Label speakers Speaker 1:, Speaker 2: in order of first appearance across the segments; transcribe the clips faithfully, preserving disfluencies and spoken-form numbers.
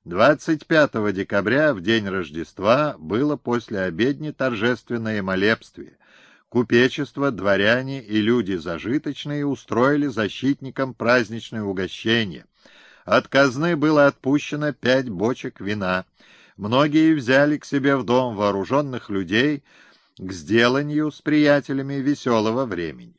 Speaker 1: двадцать пятого декабря, в день Рождества, было после обедни торжественное молебствие. Купечество, дворяне и люди зажиточные устроили защитникам праздничное угощение. От казны было отпущено пять бочек вина. Многие взяли к себе в дом вооруженных людей к сделанию с приятелями веселого времени.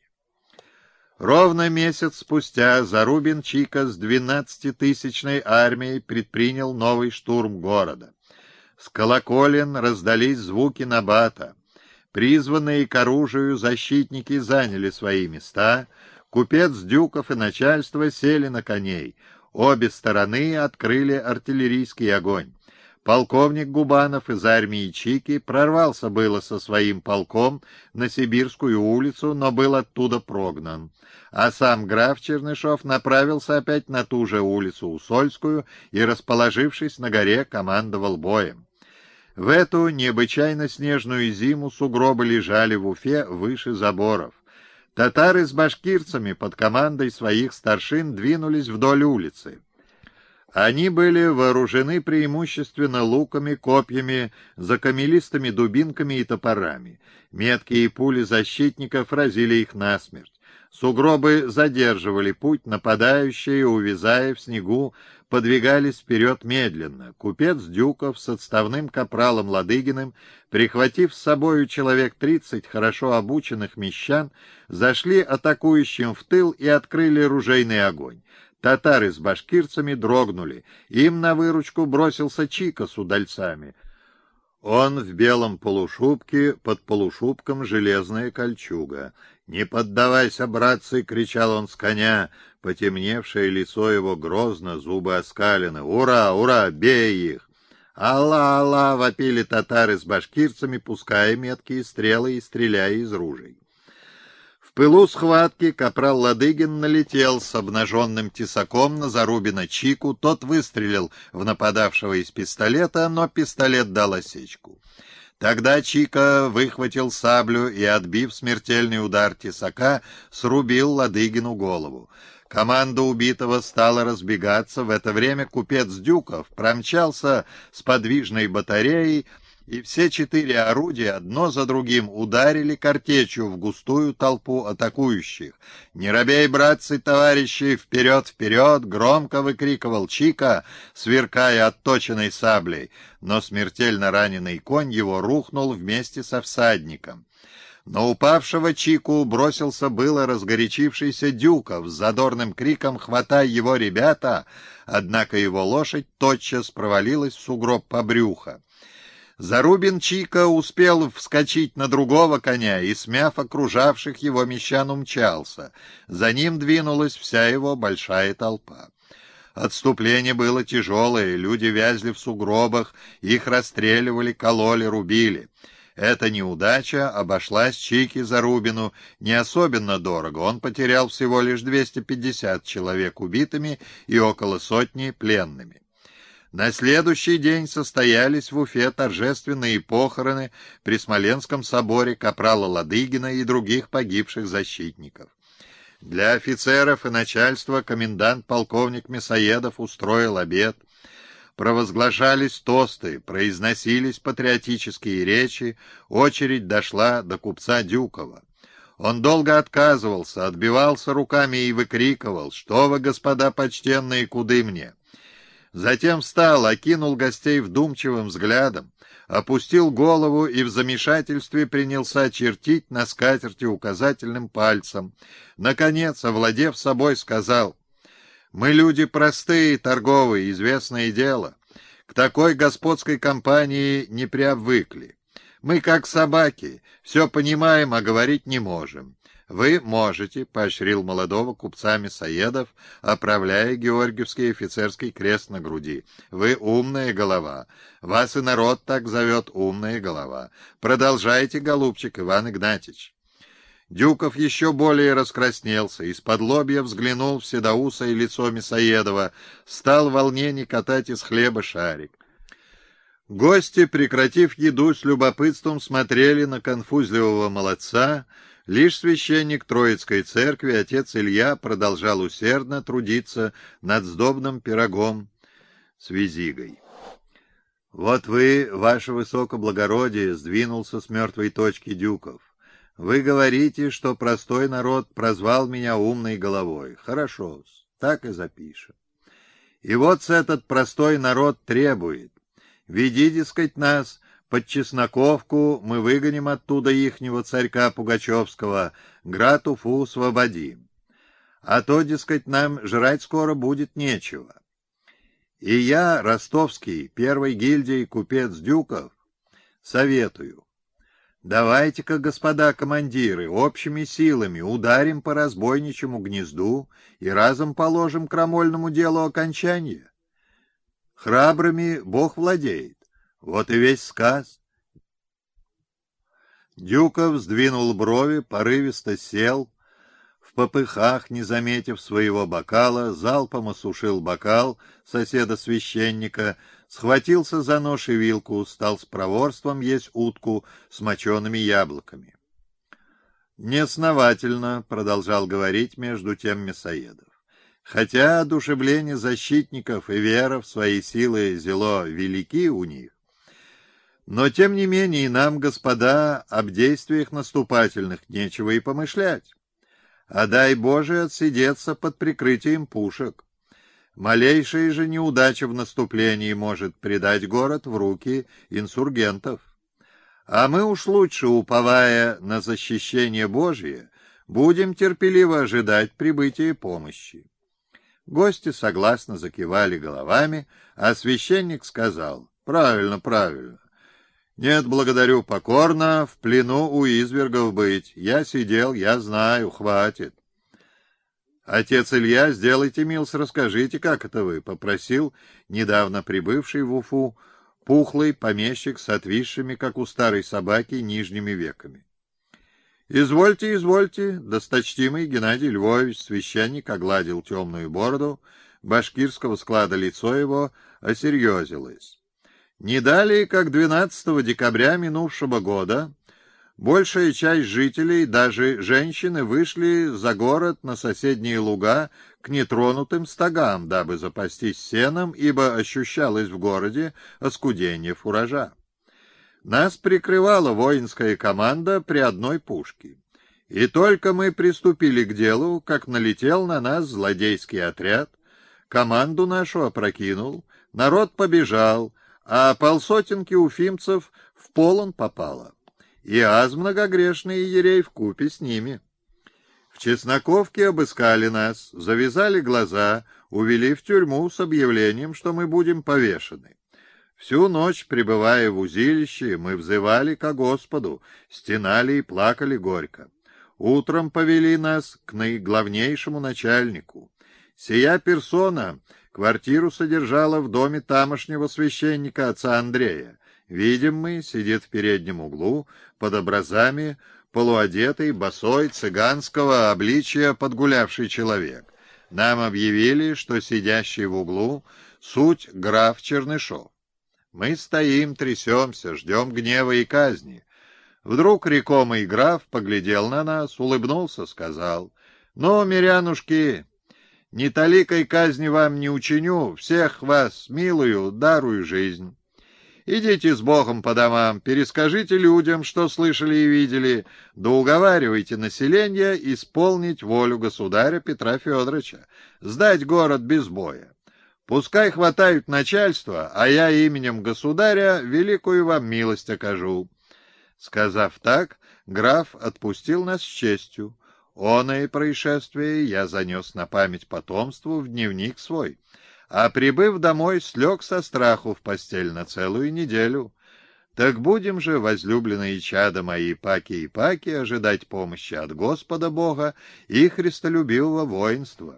Speaker 1: Ровно месяц спустя Зарубин Чика с двенадцатитысячной армией предпринял новый штурм города. С колоколен раздались звуки набата. Призванные к оружию защитники заняли свои места. Купец Дюков и начальство сели на коней. Обе стороны открыли артиллерийский огонь. Полковник Губанов из армии Чики прорвался было со своим полком на Сибирскую улицу, но был оттуда прогнан. А сам граф Чернышов направился опять на ту же улицу Усольскую и, расположившись на горе, командовал боем. В эту необычайно снежную зиму сугробы лежали в Уфе выше заборов. Татары с башкирцами под командой своих старшин двинулись вдоль улицы. Они были вооружены преимущественно луками, копьями, закамелистыми дубинками и топорами. Меткие пули защитников разили их насмерть. Сугробы задерживали путь, нападающие, увязая в снегу, подвигались вперед медленно. Купец Дюков с отставным капралом Ладыгиным, прихватив с собою человек тридцать хорошо обученных мещан, зашли атакующим в тыл и открыли ружейный огонь. Татары с башкирцами дрогнули. Им на выручку бросился Чика с удальцами. Он в белом полушубке, под полушубком железная кольчуга. «Не поддавайся, братцы!» — кричал он с коня. Потемневшее лицо его грозно, зубы оскалены. «Ура! Ура! Бей их!» «Алла! Алла!» — вопили татары с башкирцами, пуская меткие стрелы и стреляя из ружей. В пылу схватки капрал Ладыгин налетел с обнаженным тесаком на Зарубина Чику. Тот выстрелил в нападавшего из пистолета, но пистолет дал осечку. Тогда Чика выхватил саблю и, отбив смертельный удар тесака, срубил Ладыгину голову. Команда убитого стала разбегаться. В это время купец Дюков промчался с подвижной батареей, и все четыре орудия одно за другим ударили картечью в густую толпу атакующих. «Не робей, братцы, товарищи! Вперед, вперед!» — громко выкрикивал Чика, сверкая отточенной саблей, но смертельно раненый конь его рухнул вместе со всадником. На упавшего Чику бросился было разгорячившийся Дюков с задорным криком «Хватай его, ребята!», однако его лошадь тотчас провалилась в сугроб по брюхо. Зарубин Чика успел вскочить на другого коня и, смяв окружавших его мещан, умчался. За ним двинулась вся его большая толпа. Отступление было тяжелое, люди вязли в сугробах, их расстреливали, кололи, рубили. Эта неудача обошлась Чике Зарубину не особенно дорого. Он потерял всего лишь двести пятьдесят человек убитыми и около сотни пленными. На следующий день состоялись в Уфе торжественные похороны при Смоленском соборе капрала Ладыгина и других погибших защитников. Для офицеров и начальства комендант полковник Мясоедов устроил обед. Провозглашались тосты, произносились патриотические речи, очередь дошла до купца Дюкова. Он долго отказывался, отбивался руками и выкрикивал: «Что вы, господа почтенные, куды мне?» Затем встал, окинул гостей вдумчивым взглядом, опустил голову и в замешательстве принялся чертить на скатерти указательным пальцем. Наконец, овладев собой, сказал: «Мы люди простые, торговые, известное дело. К такой господской компании не привыкли. Мы, как собаки, все понимаем, а говорить не можем. Вы можете», — поощрил молодого купца Мясоедов, оправляя георгиевский офицерский крест на груди. «Вы умная голова. Вас и народ так зовет, умная голова. Продолжайте, голубчик Иван Игнатьич». Дюков еще более раскраснелся, из-под лобья взглянул в седоусое лицо Мясоедова, стал в волнении катать из хлеба шарик. Гости, прекратив еду, с любопытством смотрели на конфузливого молодца. Лишь священник Троицкой церкви, отец Илья, продолжал усердно трудиться над сдобным пирогом. с Визигой. «Вот вы, ваше высокоблагородие, — сдвинулся с мертвой точки Дюков, — вы говорите, что простой народ прозвал меня умной головой. Хорошо, так и запишем. И вот этот простой народ требует: веди, дескать, нас под Чесноковку, мы выгоним оттуда ихнего царька Пугачевского, град Уфу освободим. А то, дескать, нам жрать скоро будет нечего. И я, ростовский, первой гильдии купец Дюков, советую: давайте-ка, господа командиры, общими силами ударим по разбойничьему гнезду и разом положим крамольному делу окончание. Храбрыми Бог владеет. Вот и весь сказ». Дюков сдвинул брови, порывисто сел, в попыхах, не заметив своего бокала, залпом осушил бокал соседа-священника, схватился за нож и вилку, стал с проворством есть утку с мочеными яблоками. «Неосновательно», — продолжал говорить между тем Мясоедов. «Хотя одушевление защитников и вера в свои силы зело велики у них, но тем не менее и нам, господа, об действиях наступательных нечего и помышлять. А дай Боже отсидеться под прикрытием пушек. Малейшая же неудача в наступлении может предать город в руки инсургентов. А мы уж лучше, уповая на защищение Божие, будем терпеливо ожидать прибытия помощи». Гости согласно закивали головами, а священник сказал: «Правильно, правильно. Нет, благодарю покорно, в плену у извергов быть. Я сидел, я знаю, хватит». «Отец Илья, сделайте милость, расскажите, как это вы?» — попросил недавно прибывший в Уфу пухлый помещик с отвисшими, как у старой собаки, нижними веками. «Извольте, извольте, досточтимый Геннадий Львович», — священник огладил темную бороду, башкирского склада лицо его осерьезилось. «Не далее, как двенадцатого декабря минувшего года, большая часть жителей, даже женщины, вышли за город на соседние луга к нетронутым стогам, дабы запастись сеном, ибо ощущалось в городе оскудение фуража. Нас прикрывала воинская команда при одной пушке. И только мы приступили к делу, как налетел на нас злодейский отряд, команду нашу опрокинул, народ побежал, а полсотенки уфимцев в полон попало. И аз многогрешный иерей вкупе с ними. В Чесноковке обыскали нас, завязали глаза, увели в тюрьму с объявлением, что мы будем повешены. Всю ночь, пребывая в узилище, мы взывали ко Господу, стенали и плакали горько. Утром повели нас к наиглавнейшему начальнику. Сия персона квартиру содержала в доме тамошнего священника отца Андрея. Видим мы, сидит в переднем углу, под образами, полуодетый, босой, цыганского обличия подгулявший человек. Нам объявили, что сидящий в углу суть граф Чернышов. Мы стоим, трясемся, ждем гнева и казни. Вдруг рекомый граф поглядел на нас, улыбнулся, сказал: «Ну, мирянушки, ни таликой казни вам не учиню, всех вас милую, дарую жизнь. Идите с Богом по домам, перескажите людям, что слышали и видели, да уговаривайте население исполнить волю государя Петра Федоровича, сдать город без боя. Пускай хватают начальство, а я именем государя великую вам милость окажу». Сказав так, граф отпустил нас с честью. Оное происшествие я занес на память потомству в дневник свой, а, прибыв домой, слег со страху в постель на целую неделю. Так будем же, возлюбленные чада мои, паки и паки, ожидать помощи от Господа Бога и христолюбивого воинства.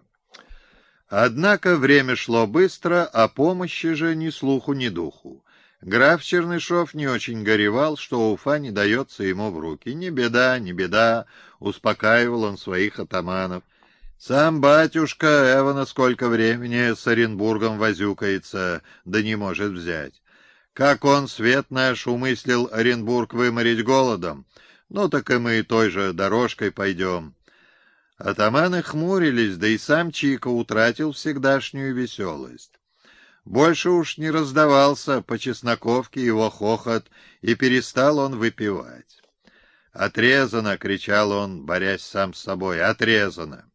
Speaker 1: Однако время шло быстро, а помощи же ни слуху, ни духу. Граф Чернышов не очень горевал, что Уфа не дается ему в руки. «Не беда, не беда», — успокаивал он своих атаманов. «Сам батюшка эвана сколько времени с Оренбургом возюкается, да не может взять. Как он, свет наш, умыслил Оренбург выморить голодом, ну так и мы той же дорожкой пойдем». Атаманы хмурились, да и сам Чика утратил всегдашнюю веселость. Больше уж не раздавался по Чесноковке его хохот, и перестал он выпивать. «Отрезано!» — кричал он, борясь сам с собой. «Отрезано!»